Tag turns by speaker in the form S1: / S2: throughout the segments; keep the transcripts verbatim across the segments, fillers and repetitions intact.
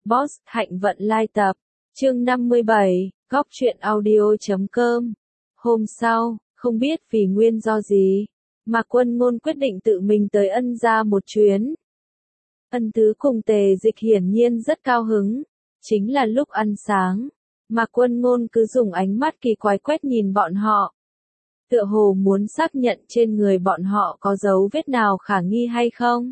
S1: Boss, Hạnh vận lai tập. Chương năm mươi bảy, góc truyện audio chấm com. Hôm sau, không biết vì nguyên do gì, Mạc Quân Ngôn quyết định tự mình tới Ân gia một chuyến. Ân Tứ cùng Tề Dịch hiển nhiên rất cao hứng. Chính là lúc ăn sáng, Mạc Quân Ngôn cứ dùng ánh mắt kỳ quái quét nhìn bọn họ. Tựa hồ muốn xác nhận trên người bọn họ có dấu vết nào khả nghi hay không.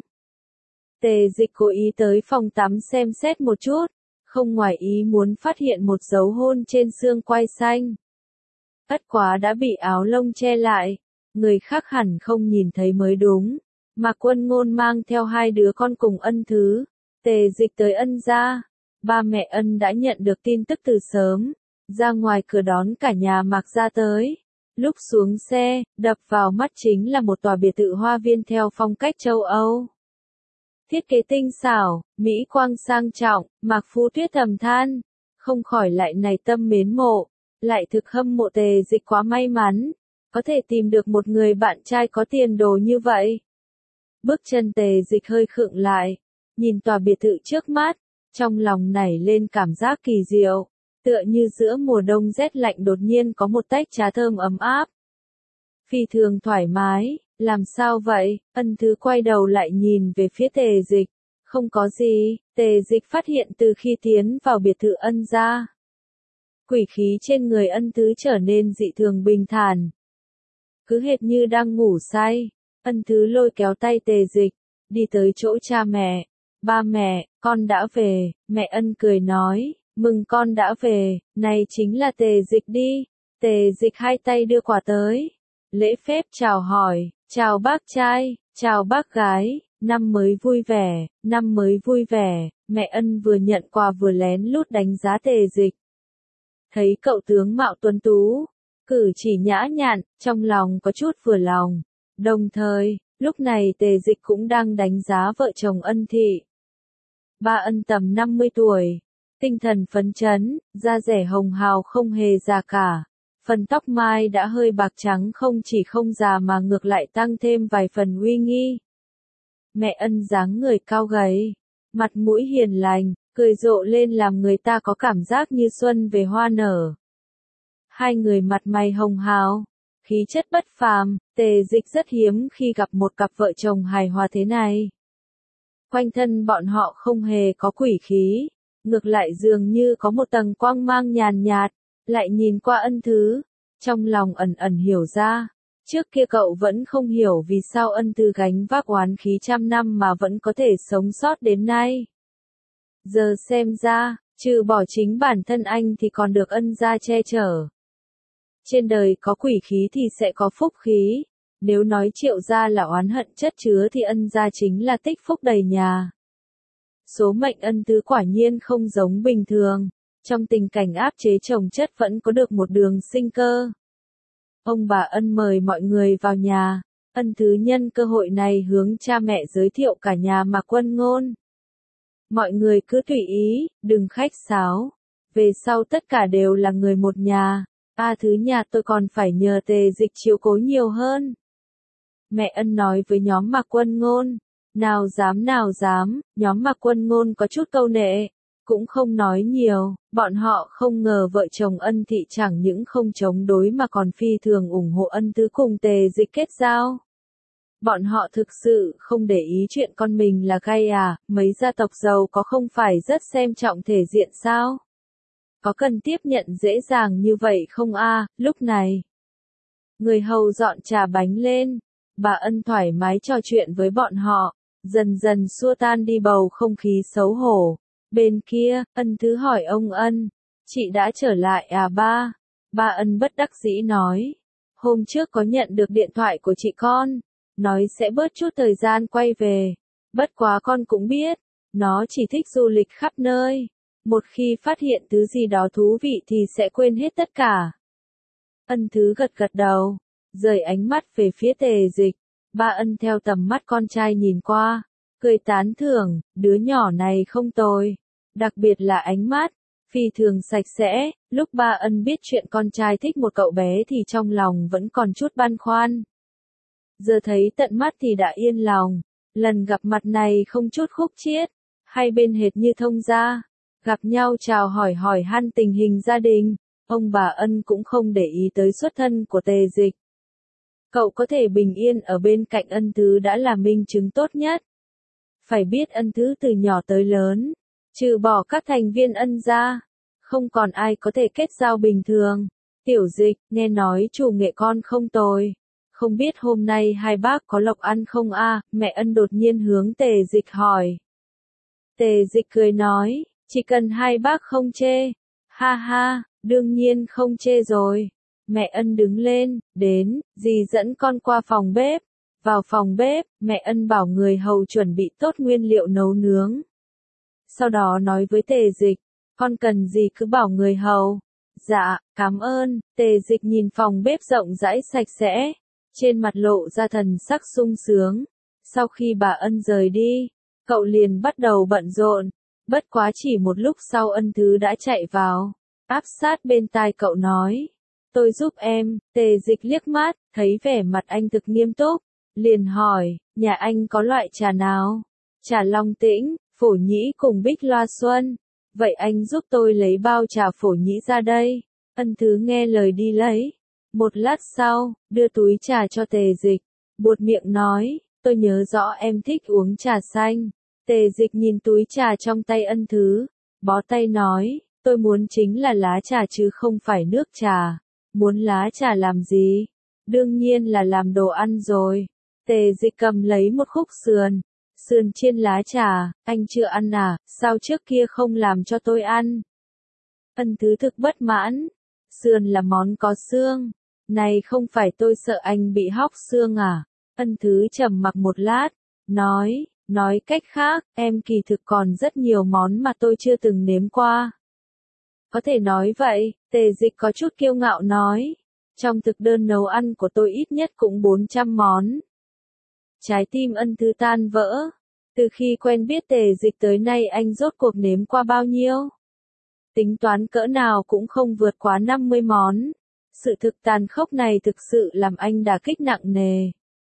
S1: Tề Dịch cố ý tới phòng tắm xem xét một chút, không ngoài ý muốn phát hiện một dấu hôn trên xương quai xanh. Bất quá đã bị áo lông che lại, người khác hẳn không nhìn thấy mới đúng. Mạc Quân Ngôn mang theo hai đứa con cùng Ân Thứ, Tề Dịch tới Ân gia. Ba mẹ Ân đã nhận được tin tức từ sớm, ra ngoài cửa đón cả nhà Mạc gia tới. Lúc xuống xe, đập vào mắt chính là một tòa biệt thự hoa viên theo phong cách châu Âu. Thiết kế tinh xảo, mỹ quang sang trọng, Mạc Phu Tuyết thầm than, không khỏi lại này tâm mến mộ, lại thực hâm mộ Tề Dịch quá may mắn, có thể tìm được một người bạn trai có tiền đồ như vậy. Bước chân Tề Dịch hơi khựng lại, nhìn tòa biệt thự trước mắt, trong lòng nảy lên cảm giác kỳ diệu, tựa như giữa mùa đông rét lạnh đột nhiên có một tách trà thơm ấm áp. Phi thường thoải mái, làm sao vậy? Ân Thứ quay đầu lại nhìn về phía Tề Dịch, không có gì. Tề Dịch phát hiện từ khi tiến vào biệt thự Ân gia, quỷ khí trên người Ân Thứ trở nên dị thường bình thản, cứ hệt như đang ngủ say. Ân Thứ lôi kéo tay Tề Dịch, đi tới chỗ cha mẹ. Ba mẹ, con đã về. Mẹ Ân cười nói, mừng con đã về, này chính là Tề Dịch đi. Tề Dịch hai tay đưa quà tới, lễ phép chào hỏi, chào bác trai, chào bác gái, năm mới vui vẻ, năm mới vui vẻ. Mẹ Ân vừa nhận quà vừa lén lút đánh giá Tề Dịch. Thấy cậu tướng mạo tuấn tú, cử chỉ nhã nhặn, trong lòng có chút vừa lòng. Đồng thời, lúc này Tề Dịch cũng đang đánh giá vợ chồng Ân thị. Ba Ân tầm năm mươi tuổi, tinh thần phấn chấn, da dẻ hồng hào không hề già cả. Phần tóc mai đã hơi bạc trắng không chỉ không già mà ngược lại tăng thêm vài phần uy nghi. Mẹ Ân dáng người cao gầy, mặt mũi hiền lành, cười rộ lên làm người ta có cảm giác như xuân về hoa nở. Hai người mặt mày hồng hào, khí chất bất phàm. Tề Dịch rất hiếm khi gặp một cặp vợ chồng hài hòa thế này. Quanh thân bọn họ không hề có quỷ khí, ngược lại dường như có một tầng quang mang nhàn nhạt. Lại nhìn qua Ân Thứ, trong lòng ẩn ẩn hiểu ra, trước kia cậu vẫn không hiểu vì sao Ân Thứ gánh vác oán khí trăm năm mà vẫn có thể sống sót đến nay. Giờ xem ra, trừ bỏ chính bản thân anh thì còn được Ân gia che chở. Trên đời có quỷ khí thì sẽ có phúc khí, nếu nói Triệu gia là oán hận chất chứa thì Ân gia chính là tích phúc đầy nhà. Số mệnh Ân Thứ quả nhiên không giống bình thường. Trong tình cảnh áp chế chồng chất vẫn có được một đường sinh cơ. Ông bà Ân mời mọi người vào nhà. Ân Thứ nhân cơ hội này hướng cha mẹ giới thiệu cả nhà Mạc Quân Ngôn. Mọi người cứ tùy ý, đừng khách sáo. Về sau tất cả đều là người một nhà. A Thứ nhà tôi còn phải nhờ Tề Dịch chiếu cố nhiều hơn. Mẹ Ân nói với nhóm Mạc Quân Ngôn. Nào dám nào dám, nhóm Mạc Quân Ngôn có chút câu nệ. Cũng không nói nhiều, bọn họ không ngờ vợ chồng Ân thị chẳng những không chống đối mà còn phi thường ủng hộ Ân Thứ cùng Tề Dịch kết giao. Bọn họ thực sự không để ý chuyện con mình là gay à, mấy gia tộc giàu có không phải rất xem trọng thể diện sao? Có cần tiếp nhận dễ dàng như vậy không a? Lúc này, người hầu dọn trà bánh lên, bà Ân thoải mái trò chuyện với bọn họ, dần dần xua tan đi bầu không khí xấu hổ. Bên kia, Ân Thứ hỏi ông Ân, chị đã trở lại à ba? Ba Ân bất đắc dĩ nói, hôm trước có nhận được điện thoại của chị con, nói sẽ bớt chút thời gian quay về. Bất quá con cũng biết, nó chỉ thích du lịch khắp nơi. Một khi phát hiện thứ gì đó thú vị thì sẽ quên hết tất cả. Ân Thứ gật gật đầu, rời ánh mắt về phía Tề Dịch. Ba Ân theo tầm mắt con trai nhìn qua, cười tán thưởng, đứa nhỏ này không tồi. Đặc biệt là ánh mắt, phi thường sạch sẽ. Lúc ba Ân biết chuyện con trai thích một cậu bé thì trong lòng vẫn còn chút băn khoăn. Giờ thấy tận mắt thì đã yên lòng. Lần gặp mặt này không chút khúc chiết, hai bên hệt như thông gia. gặp nhau chào hỏi hỏi han tình hình gia đình, ông bà Ân cũng không để ý tới xuất thân của Tề Dịch. Cậu có thể bình yên ở bên cạnh Ân Thứ đã là minh chứng tốt nhất. Phải biết Ân Thứ từ nhỏ tới lớn, trừ bỏ các thành viên Ân gia, không còn ai có thể kết giao bình thường. Tiểu Dịch, nghe nói chủ nghệ con không tồi. Không biết hôm nay hai bác có lộc ăn không a? Mẹ Ân đột nhiên hướng Tề Dịch hỏi. Tề Dịch cười nói, chỉ cần hai bác không chê. Ha ha, đương nhiên không chê rồi. Mẹ Ân đứng lên, đến, dì dẫn con qua phòng bếp. Vào phòng bếp, mẹ Ân bảo người hầu chuẩn bị tốt nguyên liệu nấu nướng. Sau đó nói với Tề Dịch, con cần gì cứ bảo người hầu. Dạ, cảm ơn. Tề Dịch nhìn phòng bếp rộng rãi sạch sẽ, trên mặt lộ ra thần sắc sung sướng. Sau khi bà Ân rời đi, cậu liền bắt đầu bận rộn. Bất quá chỉ một lúc sau Ân Thứ đã chạy vào, áp sát bên tai cậu nói, tôi giúp em. Tề Dịch liếc mắt, thấy vẻ mặt anh thực nghiêm túc, liền hỏi, nhà anh có loại trà nào? Trà Long Tĩnh, Phổ Nhĩ cùng Bích Loa Xuân. Vậy anh giúp tôi lấy bao trà Phổ Nhĩ ra đây. Ân Thứ nghe lời đi lấy. Một lát sau, đưa túi trà cho Tề Dịch, buột miệng nói, tôi nhớ rõ em thích uống trà xanh. Tề Dịch nhìn túi trà trong tay Ân Thứ, bó tay nói, tôi muốn chính là lá trà chứ không phải nước trà. Muốn lá trà làm gì? Đương nhiên là làm đồ ăn rồi. Tề Dịch cầm lấy một khúc sườn, sườn chiên lá trà, anh chưa ăn à, sao trước kia không làm cho tôi ăn? Ân Thứ thực bất mãn, sườn là món có xương, này không phải tôi sợ anh bị hóc xương à? Ân Thứ trầm mặc một lát, nói, nói cách khác, em kỳ thực còn rất nhiều món mà tôi chưa từng nếm qua. Có thể nói vậy, Tề Dịch có chút kiêu ngạo nói, trong thực đơn nấu ăn của tôi ít nhất cũng bốn trăm món. Trái tim Ân Thứ tan vỡ, từ khi quen biết Tề Dịch tới nay anh rốt cuộc nếm qua bao nhiêu? Tính toán cỡ nào cũng không vượt quá năm mươi món. Sự thực tàn khốc này thực sự làm anh đả kích nặng nề.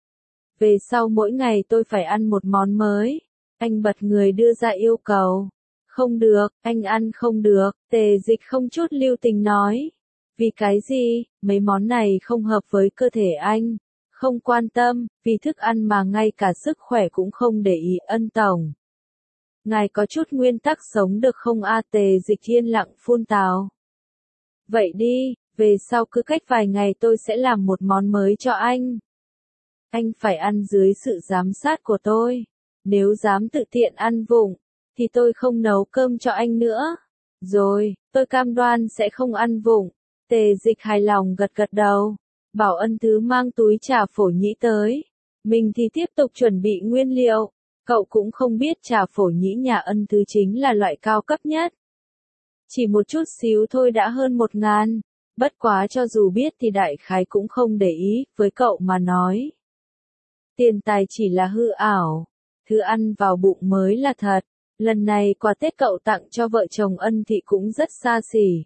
S1: Về sau mỗi ngày tôi phải ăn một món mới. Anh bật người đưa ra yêu cầu. Không được, anh ăn không được. Tề Dịch không chút lưu tình nói. Vì cái gì, mấy món này không hợp với cơ thể anh. Không quan tâm, vì thức ăn mà ngay cả sức khỏe cũng không để ý. Ân tổng. Ngài có chút nguyên tắc sống được không a? Tề Dịch yên lặng phun tào. Vậy đi, về sau cứ cách vài ngày tôi sẽ làm một món mới cho anh. Anh phải ăn dưới sự giám sát của tôi. Nếu dám tự tiện ăn vụng, thì tôi không nấu cơm cho anh nữa. Rồi, tôi cam đoan sẽ không ăn vụng. Tề Dịch hài lòng gật gật đầu. Bảo Ân Thứ mang túi trà Phổ Nhĩ tới. Mình thì tiếp tục chuẩn bị nguyên liệu. Cậu cũng không biết trà Phổ Nhĩ nhà Ân Thứ chính là loại cao cấp nhất. Chỉ một chút xíu thôi đã hơn một ngàn. Bất quá cho dù biết thì đại khái cũng không để ý, với cậu mà nói. Tiền tài chỉ là hư ảo. Thứ ăn vào bụng mới là thật. Lần này quà Tết cậu tặng cho vợ chồng Ân Thị cũng rất xa xỉ.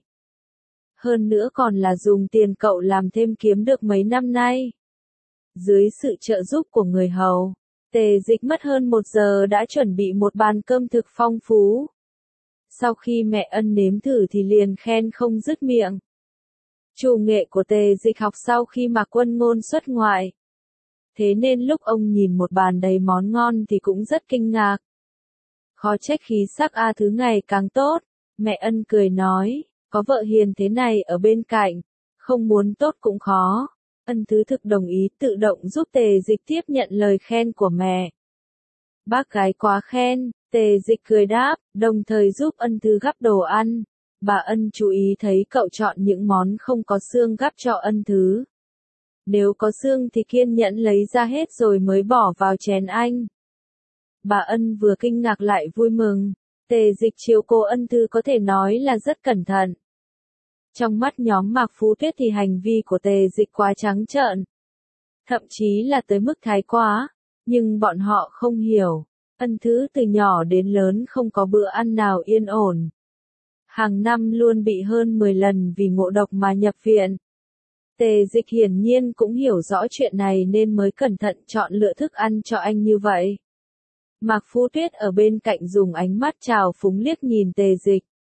S1: Hơn nữa còn là dùng tiền cậu làm thêm kiếm được mấy năm nay. Dưới sự trợ giúp của người hầu, Tề Dịch mất hơn một giờ đã chuẩn bị một bàn cơm thực phong phú. Sau khi mẹ Ân nếm thử thì liền khen không dứt miệng. Chủ nghệ của Tề Dịch học sau khi Mạc Quân Ngôn xuất ngoại. Thế nên lúc ông nhìn một bàn đầy món ngon thì cũng rất kinh ngạc. Khó trách khí sắc a thứ ngày càng tốt. Mẹ Ân cười nói, có vợ hiền thế này ở bên cạnh, không muốn tốt cũng khó. Ân Thứ thực đồng ý tự động giúp Tề Dịch tiếp nhận lời khen của mẹ. Bác gái quá khen, Tề Dịch cười đáp, đồng thời giúp Ân Thứ gắp đồ ăn. Bà Ân chú ý thấy cậu chọn những món không có xương gắp cho Ân Thứ. Nếu có xương thì kiên nhẫn lấy ra hết rồi mới bỏ vào chén anh. Bà Ân vừa kinh ngạc lại vui mừng. Tề Dịch chiếu cố Ân Thứ có thể nói là rất cẩn thận. Trong mắt nhóm Mạc Phú Tuyết thì hành vi của Tề Dịch quá trắng trợn. Thậm chí là tới mức thái quá. Nhưng bọn họ không hiểu. Ân Thứ từ nhỏ đến lớn không có bữa ăn nào yên ổn. Hàng năm luôn bị hơn mười lần vì ngộ độc mà nhập viện. Tề Dịch hiển nhiên cũng hiểu rõ chuyện này nên mới cẩn thận chọn lựa thức ăn cho anh như vậy. Mạc Phú Tuyết ở bên cạnh dùng ánh mắt trào phúng liếc nhìn Tề Dịch.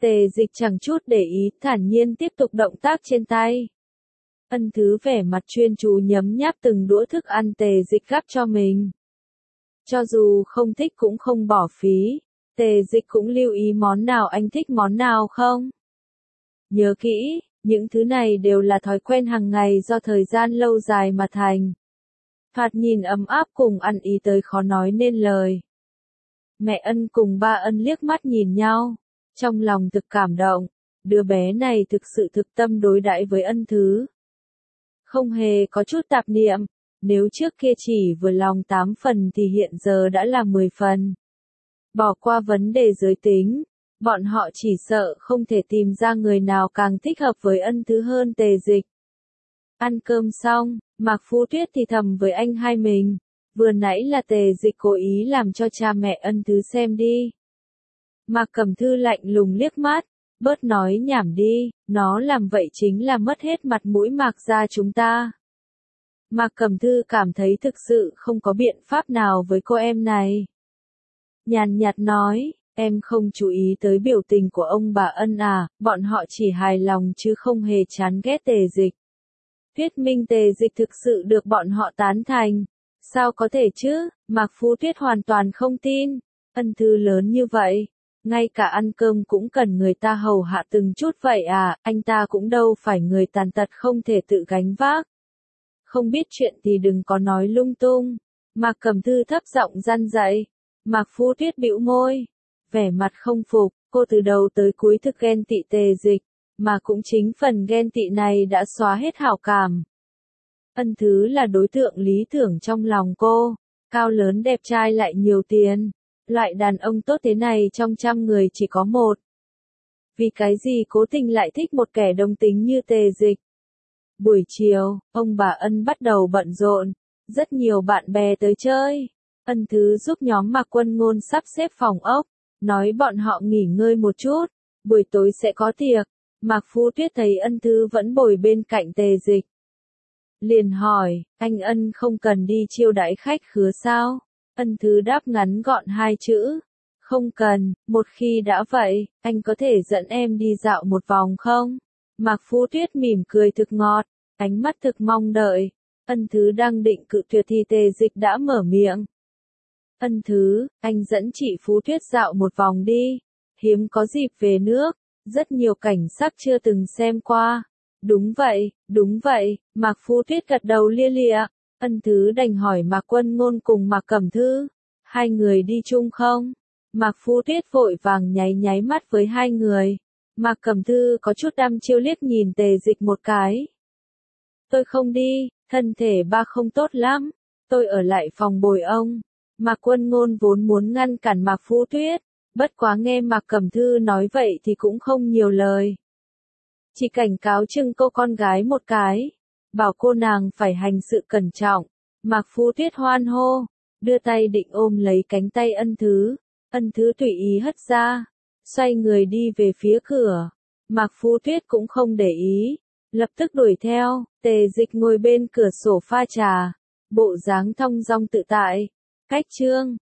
S1: Tề Dịch chẳng chút để ý, thản nhiên tiếp tục động tác trên tay. Ân Thứ vẻ mặt chuyên chú nhấm nháp từng đũa thức ăn Tề Dịch gắp cho mình. Cho dù không thích cũng không bỏ phí, Tề Dịch cũng lưu ý món nào anh thích món nào không. Nhớ kỹ, những thứ này đều là thói quen hàng ngày do thời gian lâu dài mà thành. Thoạt nhìn ấm áp cùng ăn ý tới khó nói nên lời. Mẹ Ân cùng ba Ân liếc mắt nhìn nhau, trong lòng thực cảm động, đứa bé này thực sự thực tâm đối đãi với Ân Thứ. Không hề có chút tạp niệm, nếu trước kia chỉ vừa lòng tám phần thì hiện giờ đã là mười phần. Bỏ qua vấn đề giới tính, bọn họ chỉ sợ không thể tìm ra người nào càng thích hợp với Ân Thứ hơn Tề Dịch. Ăn cơm xong, Mạc Phu Tuyết thì thầm với anh hai mình, vừa nãy là Tề Dịch cố ý làm cho cha mẹ Ân Thứ xem đi. Mạc Cẩm Thư lạnh lùng liếc mắt, bớt nói nhảm đi, nó làm vậy chính là mất hết mặt mũi Mạc gia chúng ta. Mạc Cẩm Thư cảm thấy thực sự không có biện pháp nào với cô em này. Nhàn nhạt nói, em không chú ý tới biểu tình của ông bà Ân à, bọn họ chỉ hài lòng chứ không hề chán ghét Tề Dịch. Thuyết minh Tề Dịch thực sự được bọn họ tán thành. Sao có thể chứ, Mạc Phu Tuyết hoàn toàn không tin. Ân Thứ lớn như vậy, ngay cả ăn cơm cũng cần người ta hầu hạ từng chút vậy à, anh ta cũng đâu phải người tàn tật không thể tự gánh vác. Không biết chuyện thì đừng có nói lung tung. Mạc Cẩm Thư thấp giọng răn dạy. Mạc Phu Tuyết bĩu môi, vẻ mặt không phục, cô từ đầu tới cuối thực ghen tị Tề Dịch, mà cũng chính phần ghen tị này đã xóa hết hảo cảm. Ân Thứ là đối tượng lý tưởng trong lòng cô, cao lớn đẹp trai lại nhiều tiền, loại đàn ông tốt thế này trong trăm người chỉ có một. Vì cái gì cố tình lại thích một kẻ đồng tính như Tề Dịch? Buổi chiều, ông bà Ân bắt đầu bận rộn, rất nhiều bạn bè tới chơi. Ân Thứ giúp nhóm Mạc Quân Ngôn sắp xếp phòng ốc, nói bọn họ nghỉ ngơi một chút, buổi tối sẽ có tiệc. Mạc Phu Tuyết thấy Ân Thứ vẫn bồi bên cạnh Tề Dịch, liền hỏi, anh Ân không cần đi chiêu đãi khách khứa sao? Ân Thứ đáp ngắn gọn hai chữ, không cần, một khi đã vậy, anh có thể dẫn em đi dạo một vòng không? Mạc Phu Tuyết mỉm cười thực ngọt, ánh mắt thực mong đợi. Ân Thứ đang định cự tuyệt thì Tề Dịch đã mở miệng. Ân Thứ, anh dẫn chị Phú Tuyết dạo một vòng đi, hiếm có dịp về nước, rất nhiều cảnh sắc chưa từng xem qua. Đúng vậy, đúng vậy, Mạc Phu Tuyết gật đầu lia lịa. Ân Thứ đành hỏi Mạc Quân Ngôn cùng Mạc Cẩm Thư, hai người đi chung không? Mạc Phu Tuyết vội vàng nháy nháy mắt với hai người. Mạc Cẩm Thư có chút đăm chiêu liếc nhìn Tề Dịch một cái. Tôi không đi, thân thể ba không tốt lắm, tôi ở lại phòng bồi ông. Mạc Quân Ngôn vốn muốn ngăn cản Mạc Phu Tuyết, bất quá nghe Mạc Cẩm Thư nói vậy thì cũng không nhiều lời. Chỉ cảnh cáo chừng cô con gái một cái, bảo cô nàng phải hành sự cẩn trọng. Mạc Phu Tuyết hoan hô, đưa tay định ôm lấy cánh tay Ân Thứ. Ân Thứ tùy ý hất ra, xoay người đi về phía cửa. Mạc Phu Tuyết cũng không để ý, lập tức đuổi theo. Tề Dịch ngồi bên cửa sổ pha trà, bộ dáng thong dong tự tại. Cách chương